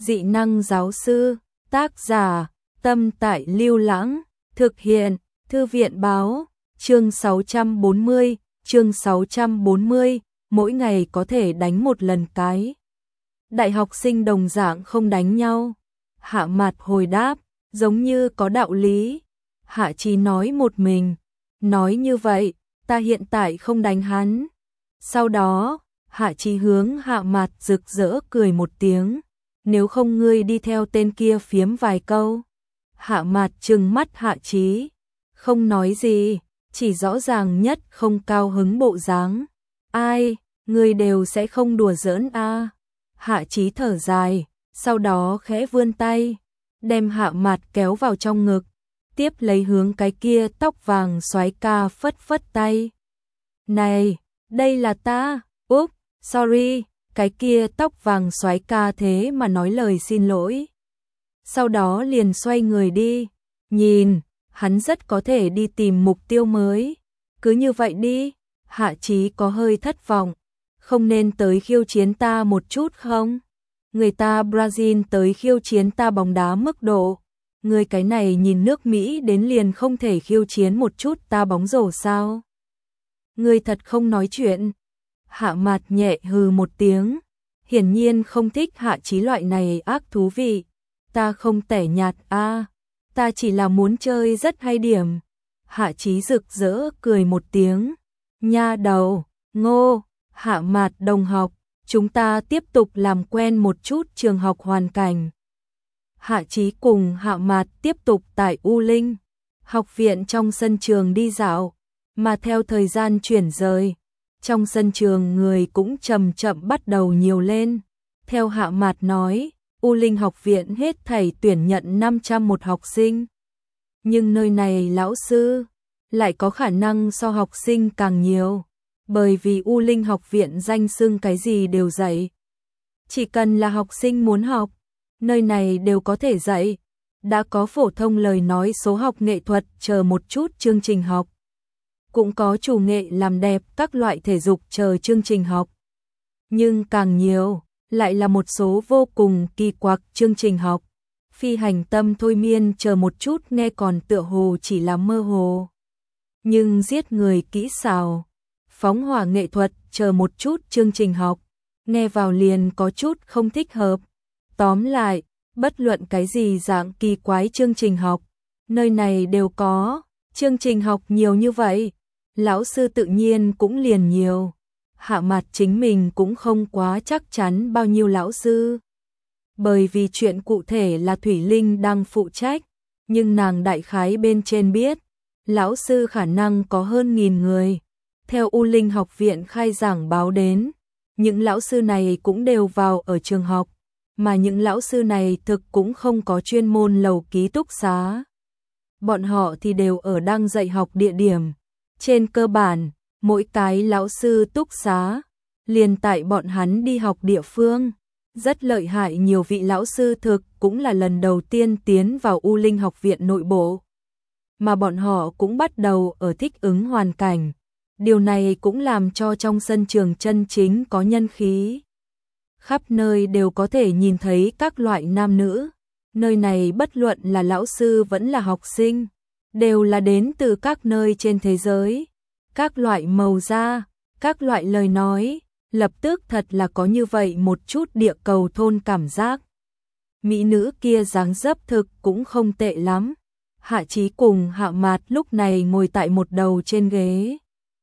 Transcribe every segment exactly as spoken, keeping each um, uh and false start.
Dị năng giáo sư, tác giả, Tâm Tại Lưu Lãng, thực hiện, Thư viện báo, chương sáu trăm bốn mươi, chương sáu trăm bốn mươi, mỗi ngày có thể đánh một lần cái. Đại học sinh đồng dạng không đánh nhau. Hạ Mạt hồi đáp, giống như có đạo lý. Hạ Chí nói một mình, nói như vậy, ta hiện tại không đánh hắn. Sau đó, Hạ Chí hướng Hạ Mạt rực rỡ cười một tiếng, nếu không ngươi đi theo tên kia phiếm vài câu. Hạ Mạt trừng mắt Hạ Chí, không nói gì, chỉ rõ ràng nhất không cao hứng bộ dáng. Ai, ngươi đều sẽ không đùa giỡn a? À? Hạ Chí thở dài, sau đó khẽ vươn tay, đem Hạ Mạt kéo vào trong ngực, tiếp lấy hướng cái kia tóc vàng soái ca phất phất tay. Này, đây là ta, úp, sorry, cái kia tóc vàng soái ca thế mà nói lời xin lỗi. Sau đó liền xoay người đi, nhìn, hắn rất có thể đi tìm mục tiêu mới. Cứ như vậy đi, Hạ Chí có hơi thất vọng, không nên tới khiêu chiến ta một chút không? Người ta Brazil tới khiêu chiến ta bóng đá mức độ. Người cái này nhìn nước Mỹ đến liền không thể khiêu chiến một chút ta bóng rổ sao? Người thật không nói chuyện. Hạ Mạt nhẹ hừ một tiếng, hiển nhiên không thích Hạ Chí loại này ác thú vị. Ta không tẻ nhạt a, à, ta chỉ là muốn chơi rất hay điểm. Hạ Chí rực rỡ cười một tiếng, nha đầu, ngô, Hạ Mạt đồng học, chúng ta tiếp tục làm quen một chút trường học hoàn cảnh. Hạ Chí cùng Hạ Mạt tiếp tục tại U Linh học viện trong sân trường đi dạo, mà theo thời gian chuyển rời, trong sân trường người cũng chậm chậm bắt đầu nhiều lên. Theo Hạ Mạt nói, U Linh học viện hết thảy tuyển nhận năm trăm một học sinh. Nhưng nơi này lão sư lại có khả năng so học sinh càng nhiều, bởi vì U Linh học viện danh xưng cái gì đều dạy. Chỉ cần là học sinh muốn học, nơi này đều có thể dạy. Đã có phổ thông lời nói số học nghệ thuật chờ một chút chương trình học. Cũng có chủ nghệ làm đẹp các loại thể dục chờ chương trình học. Nhưng càng nhiều, lại là một số vô cùng kỳ quặc chương trình học. Phi hành tâm thôi miên chờ một chút nghe còn tựa hồ chỉ là mơ hồ. Nhưng giết người kỹ xảo, phóng hỏa nghệ thuật chờ một chút chương trình học, nghe vào liền có chút không thích hợp. Tóm lại, bất luận cái gì dạng kỳ quái chương trình học, nơi này đều có. Chương trình học nhiều như vậy, lão sư tự nhiên cũng liền nhiều. Hạ Mạt chính mình cũng không quá chắc chắn bao nhiêu lão sư, bởi vì chuyện cụ thể là Thủy Linh đang phụ trách, nhưng nàng đại khái bên trên biết, lão sư khả năng có hơn nghìn người. Theo U Linh học viện khai giảng báo đến, những lão sư này cũng đều vào ở trường học, mà những lão sư này thực cũng không có chuyên môn lầu ký túc xá. Bọn họ thì đều ở đang dạy học địa điểm. Trên cơ bản, mỗi cái lão sư túc xá, liền tại bọn hắn đi học địa phương. Rất lợi hại, nhiều vị lão sư thực cũng là lần đầu tiên tiến vào U Linh học viện nội bộ. Mà bọn họ cũng bắt đầu ở thích ứng hoàn cảnh. Điều này cũng làm cho trong sân trường chân chính có nhân khí. Khắp nơi đều có thể nhìn thấy các loại nam nữ. Nơi này bất luận là lão sư vẫn là học sinh, đều là đến từ các nơi trên thế giới. Các loại màu da, các loại lời nói, lập tức thật là có như vậy một chút địa cầu thôn cảm giác. Mỹ nữ kia dáng dấp thực cũng không tệ lắm. Hạ Chí cùng Hạ Mạt lúc này ngồi tại một đầu trên ghế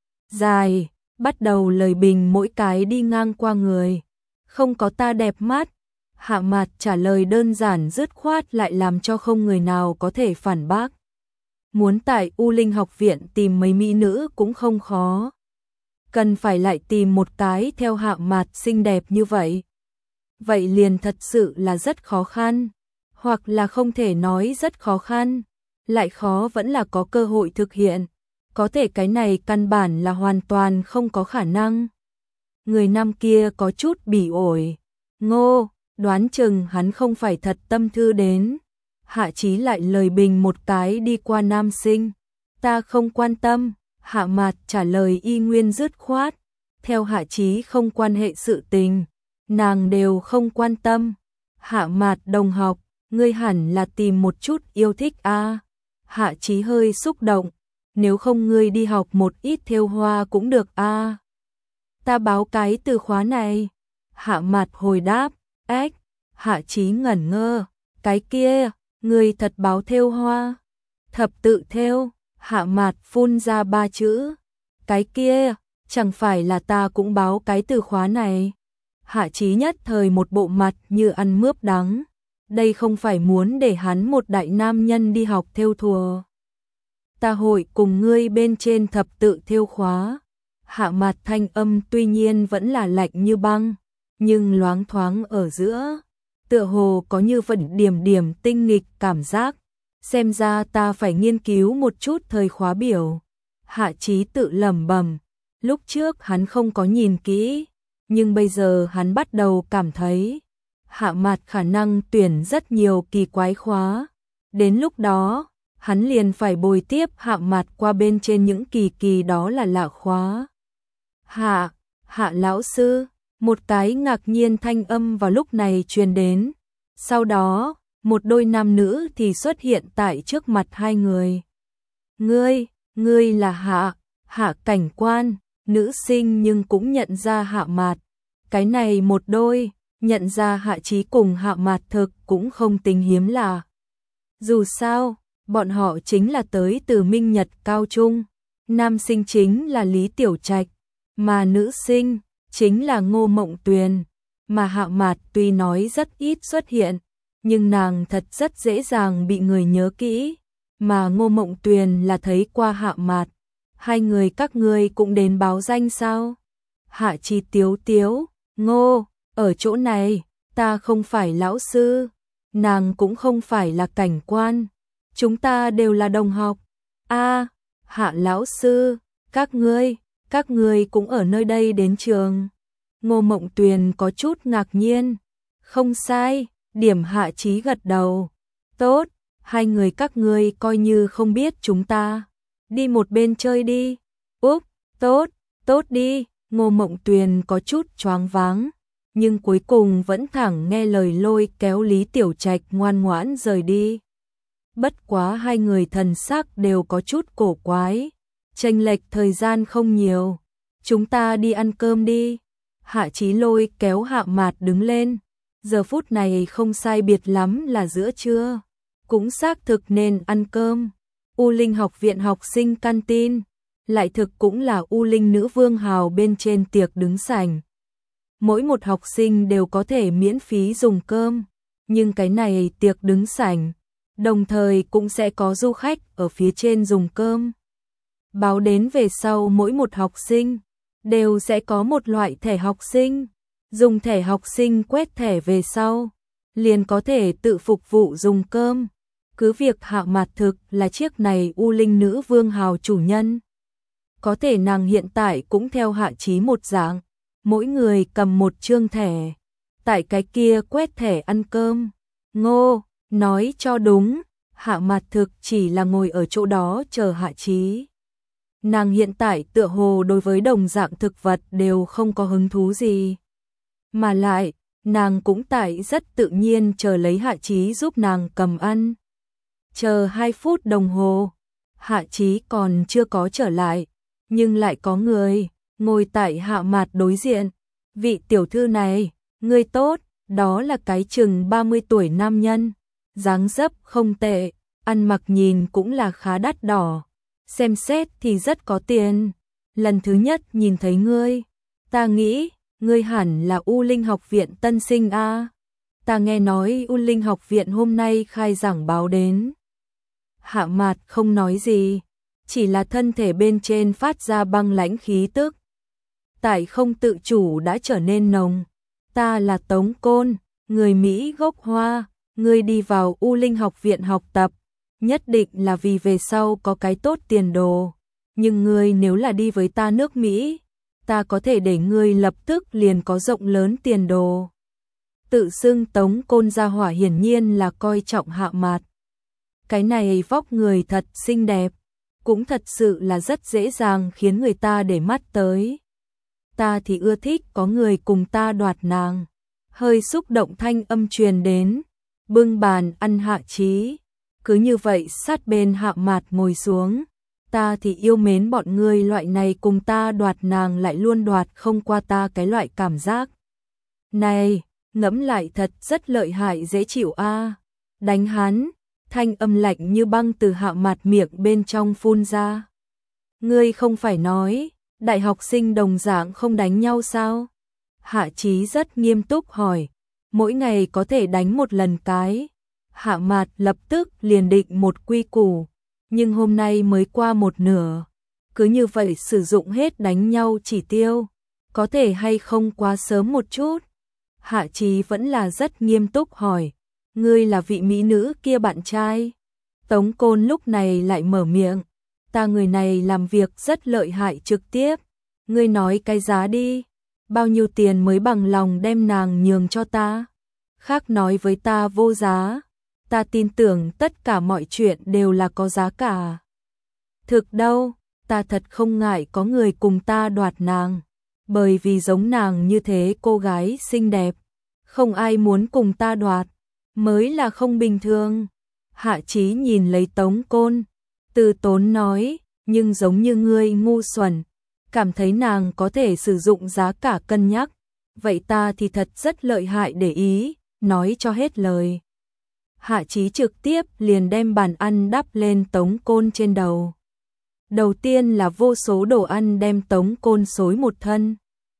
dài, bắt đầu lời bình mỗi cái đi ngang qua người. Không có ta đẹp mắt. Hạ Mạt trả lời đơn giản dứt khoát lại làm cho không người nào có thể phản bác. Muốn tại U Linh học viện tìm mấy mỹ nữ cũng không khó. Cần phải lại tìm một cái theo Hạ Mạt xinh đẹp như vậy. Vậy liền thật sự là rất khó khăn. Hoặc là không thể nói rất khó khăn. Lại khó vẫn là có cơ hội thực hiện. Có thể cái này căn bản là hoàn toàn không có khả năng. Người nam kia có chút bỉ ổi. Ngô, đoán chừng hắn không phải thật tâm thư đến. Hạ Chí lại lời bình một cái đi qua nam sinh. Ta không quan tâm. Hạ Mạt trả lời y nguyên dứt khoát. Theo Hạ Chí không quan hệ sự tình, nàng đều không quan tâm. Hạ Mạt đồng học, ngươi hẳn là tìm một chút yêu thích a. Hạ Chí hơi xúc động, nếu không ngươi đi học một ít thêu hoa cũng được a. Ta báo cái từ khóa này. Hạ Mạt hồi đáp, ếch. Hạ Chí ngẩn ngơ, cái kia, ngươi thật báo thêu hoa? Thập tự thêu. Hạ Mạt phun ra ba chữ. Cái kia, chẳng phải là ta cũng báo cái từ khóa này. Hạ Chí nhất thời một bộ mặt như ăn mướp đắng. Đây không phải muốn để hắn một đại nam nhân đi học thêu thùa. Ta hội cùng ngươi bên trên thập tự thêu khóa. Hạ Mạt thanh âm tuy nhiên vẫn là lạnh như băng, nhưng loáng thoáng ở giữa, tựa hồ có như vẫn điểm điểm tinh nghịch cảm giác. Xem ra ta phải nghiên cứu một chút thời khóa biểu. Hạ Chí tự lẩm bẩm, lúc trước hắn không có nhìn kỹ, nhưng bây giờ hắn bắt đầu cảm thấy Hạ Mạt khả năng tuyển rất nhiều kỳ quái khóa. Đến lúc đó, hắn liền phải bồi tiếp Hạ Mạt qua bên trên những kỳ kỳ đó là lạ khóa. Hạ, Hạ lão sư, một cái ngạc nhiên thanh âm vào lúc này truyền đến. Sau đó, một đôi nam nữ thì xuất hiện tại trước mặt hai người. Ngươi, ngươi là Hạ, Hạ cảnh quan, nữ sinh nhưng cũng nhận ra Hạ Mạt. Cái này một đôi, nhận ra Hạ Chí cùng Hạ Mạt thực cũng không tính hiếm lạ. Dù sao, bọn họ chính là tới từ Minh Nhật Cao Trung, nam sinh chính là Lý Tiểu Trạch, mà nữ sinh chính là Ngô Mộng Tuyền, mà Hạ Mạt tuy nói rất ít xuất hiện, nhưng nàng thật rất dễ dàng bị người nhớ kỹ, mà Ngô Mộng Tuyền là thấy qua Hạ Mạt. Hai người các ngươi cũng đến báo danh sao? Hạ Chí tiếu tiếu, Ngô, ở chỗ này, ta không phải lão sư, nàng cũng không phải là cảnh quan, chúng ta đều là đồng học. A, Hạ lão sư, các ngươi, các ngươi cũng ở nơi đây đến trường. Ngô Mộng Tuyền có chút ngạc nhiên. Không sai, điểm Hạ Chí gật đầu. Tốt, hai người các ngươi coi như không biết chúng ta. Đi một bên chơi đi. Úp, tốt, tốt đi. Ngô Mộng Tuyền có chút choáng váng, nhưng cuối cùng vẫn thẳng nghe lời lôi kéo Lý Tiểu Trạch ngoan ngoãn rời đi. Bất quá hai người thần sắc đều có chút cổ quái. Chênh lệch thời gian không nhiều. Chúng ta đi ăn cơm đi. Hạ Chí lôi kéo Hạ Mạt đứng lên. Giờ phút này không sai biệt lắm là giữa trưa. Cũng xác thực nên ăn cơm. U Linh học viện học sinh canteen. Lại thực cũng là U Linh nữ vương hào bên trên tiệc đứng sảnh. Mỗi một học sinh đều có thể miễn phí dùng cơm. Nhưng cái này tiệc đứng sảnh, đồng thời cũng sẽ có du khách ở phía trên dùng cơm. Báo đến về sau mỗi một học sinh đều sẽ có một loại thẻ học sinh. Dùng thẻ học sinh quét thẻ về sau, liền có thể tự phục vụ dùng cơm. Cứ việc Hạ Mạt thực là chiếc này U Linh nữ vương hào chủ nhân. Có thể nàng hiện tại cũng theo Hạ Chí một dạng, mỗi người cầm một chương thẻ. Tại cái kia quét thẻ ăn cơm. Ngô, nói cho đúng, Hạ Mạt thực chỉ là ngồi ở chỗ đó chờ Hạ Chí. Nàng hiện tại tựa hồ đối với đồng dạng thực vật đều không có hứng thú gì. Mà lại, nàng cũng tại rất tự nhiên chờ lấy Hạ Chí giúp nàng cầm ăn. Chờ hai phút đồng hồ, Hạ Chí còn chưa có trở lại, nhưng lại có người ngồi tại Hạ Mạt đối diện. Vị tiểu thư này, ngươi tốt, đó là cái chừng ba mươi tuổi nam nhân, dáng dấp không tệ, ăn mặc nhìn cũng là khá đắt đỏ, xem xét thì rất có tiền. Lần thứ nhất nhìn thấy ngươi, ta nghĩ ngươi hẳn là U Linh học viện tân sinh a. Ta nghe nói U Linh học viện hôm nay khai giảng báo đến. Hạ Mạt không nói gì, chỉ là thân thể bên trên phát ra băng lãnh khí tức. Tại không tự chủ đã trở nên nồng. Ta là Tống Côn, người Mỹ gốc Hoa, ngươi đi vào U Linh học viện học tập, nhất định là vì về sau có cái tốt tiền đồ. Nhưng ngươi nếu là đi với ta nước Mỹ, ta có thể để ngươi lập tức liền có rộng lớn tiền đồ. Tự xưng Tống Côn gia hỏa hiển nhiên là coi trọng Hạ Mạt. Cái này vóc người thật xinh đẹp, cũng thật sự là rất dễ dàng khiến người ta để mắt tới. Ta thì ưa thích có người cùng ta đoạt nàng. hơi xúc động thanh âm truyền đến, bưng bàn ăn Hạ Chí. Cứ như vậy sát bên Hạ Mạt ngồi xuống, ta thì yêu mến bọn ngươi loại này cùng ta đoạt nàng lại luôn đoạt không qua ta cái loại cảm giác. Này, ngẫm lại thật rất lợi hại dễ chịu a. Đánh hắn, thanh âm lạnh như băng từ Hạ Mạt miệng bên trong phun ra. Ngươi không phải nói, đại học sinh đồng dạng không đánh nhau sao? Hạ Chí rất nghiêm túc hỏi, mỗi ngày có thể đánh một lần cái. Hạ Mạt lập tức liền định một quy củ, nhưng hôm nay mới qua một nửa. Cứ như vậy sử dụng hết đánh nhau chỉ tiêu, có thể hay không quá sớm một chút? Hạ Chí vẫn là rất nghiêm túc hỏi, ngươi là vị mỹ nữ kia bạn trai? Tống Côn lúc này lại mở miệng, ta người này làm việc rất lợi hại trực tiếp, ngươi nói cái giá đi, bao nhiêu tiền mới bằng lòng đem nàng nhường cho ta? Khác nói với ta vô giá, ta tin tưởng tất cả mọi chuyện đều là có giá cả. Thực đâu, ta thật không ngại có người cùng ta đoạt nàng, bởi vì giống nàng như thế cô gái xinh đẹp, không ai muốn cùng ta đoạt, mới là không bình thường. Hạ Chí nhìn lấy Tống Côn, từ tốn nói, nhưng giống như ngươi ngu xuẩn, cảm thấy nàng có thể sử dụng giá cả cân nhắc, vậy ta thì thật rất lợi hại để ý, nói cho hết lời. Hạ Chí trực tiếp liền đem bàn ăn đắp lên Tống Côn trên đầu. Đầu tiên là vô số đồ ăn đem Tống Côn xối một thân.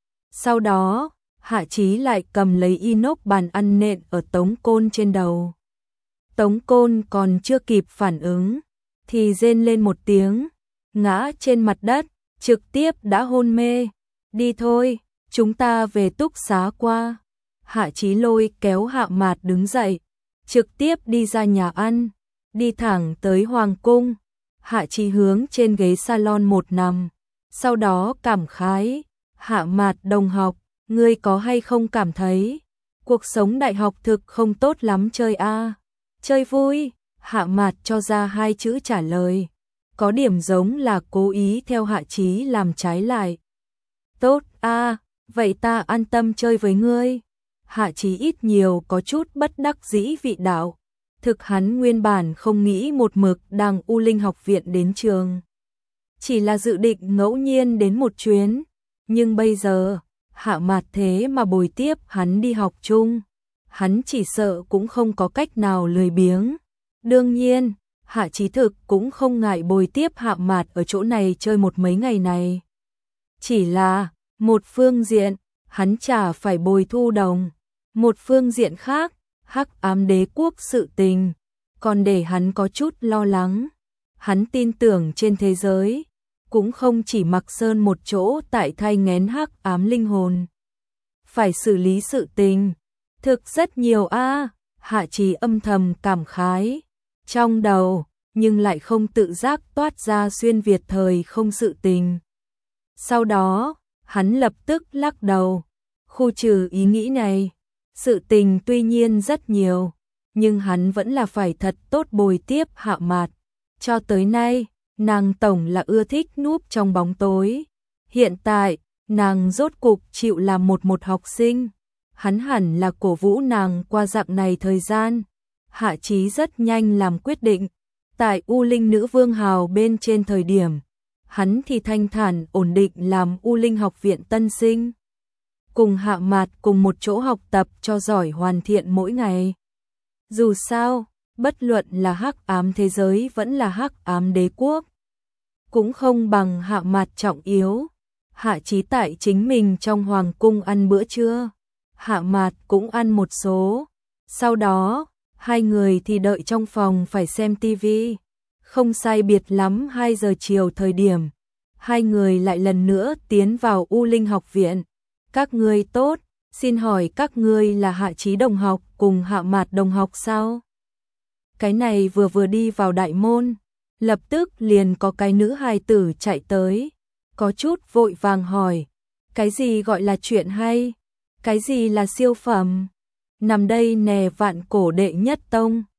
Sau đó, Hạ Chí lại cầm lấy inox bàn ăn nện ở Tống Côn trên đầu. Tống Côn còn chưa kịp phản ứng, thì rên lên một tiếng, ngã trên mặt đất, trực tiếp đã hôn mê. Đi thôi, chúng ta về túc xá qua. Hạ Chí lôi kéo Hạ Mạt đứng dậy, trực tiếp đi ra nhà ăn, đi thẳng tới Hoàng cung. Hạ Chí hướng trên ghế salon một nằm, sau đó cảm khái, Hạ Mạt đồng học, ngươi có hay không cảm thấy cuộc sống đại học thực không tốt lắm chơi a? Chơi vui, Hạ Mạt cho ra hai chữ trả lời, có điểm giống là cố ý theo Hạ Chí làm trái lại. Tốt a, vậy ta an tâm chơi với ngươi. Hạ Chí ít nhiều có chút bất đắc dĩ vị đạo. Thực hắn nguyên bản không nghĩ một mực đang U Linh học viện đến trường, chỉ là dự định ngẫu nhiên đến một chuyến, nhưng bây giờ Hạ Mạt thế mà bồi tiếp hắn đi học chung, hắn chỉ sợ cũng không có cách nào lười biếng. Đương nhiên, Hạ Chí thực cũng không ngại bồi tiếp Hạ Mạt ở chỗ này chơi một mấy ngày này. Chỉ là, một phương diện, hắn chả phải bồi thu đồng, một phương diện khác, Hắc Ám Đế quốc sự tình, còn để hắn có chút lo lắng. Hắn tin tưởng trên thế giới, cũng không chỉ Mặc Sơn một chỗ tại thai nghén hắc ám linh hồn. Phải xử lý sự tình, thực rất nhiều a. Hạ Chí âm thầm cảm khái, trong đầu, nhưng lại không tự giác toát ra xuyên Việt thời không sự tình. Sau đó, hắn lập tức lắc đầu, khu trừ ý nghĩ này. Sự tình tuy nhiên rất nhiều, nhưng hắn vẫn là phải thật tốt bồi tiếp Hạ Mạt. Cho tới nay, nàng tổng là ưa thích núp trong bóng tối. Hiện tại, nàng rốt cục chịu làm một một học sinh. Hắn hẳn là cổ vũ nàng qua dạng này thời gian. Hạ Chí rất nhanh làm quyết định. Tại U Linh Nữ Vương Hào bên trên thời điểm, hắn thì thanh thản ổn định làm U Linh học viện tân sinh. Cùng Hạ Mạt cùng một chỗ học tập cho giỏi hoàn thiện mỗi ngày. Dù sao, bất luận là hắc ám thế giới vẫn là hắc ám đế quốc, cũng không bằng Hạ Mạt trọng yếu. Hạ Chí tại chính mình trong hoàng cung ăn bữa trưa, Hạ Mạt cũng ăn một số. Sau đó, hai người thì đợi trong phòng phải xem tivi. Không sai biệt lắm hai giờ chiều thời điểm, hai người lại lần nữa tiến vào U Linh học viện. Các ngươi tốt, xin hỏi các ngươi là Hạ Chí đồng học cùng Hạ Mạt đồng học sao? Cái này vừa vừa đi vào đại môn, lập tức liền có cái nữ hài tử chạy tới, có chút vội vàng hỏi, cái gì gọi là chuyện hay? Cái gì là siêu phẩm? Nằm đây nè vạn cổ đệ nhất tông.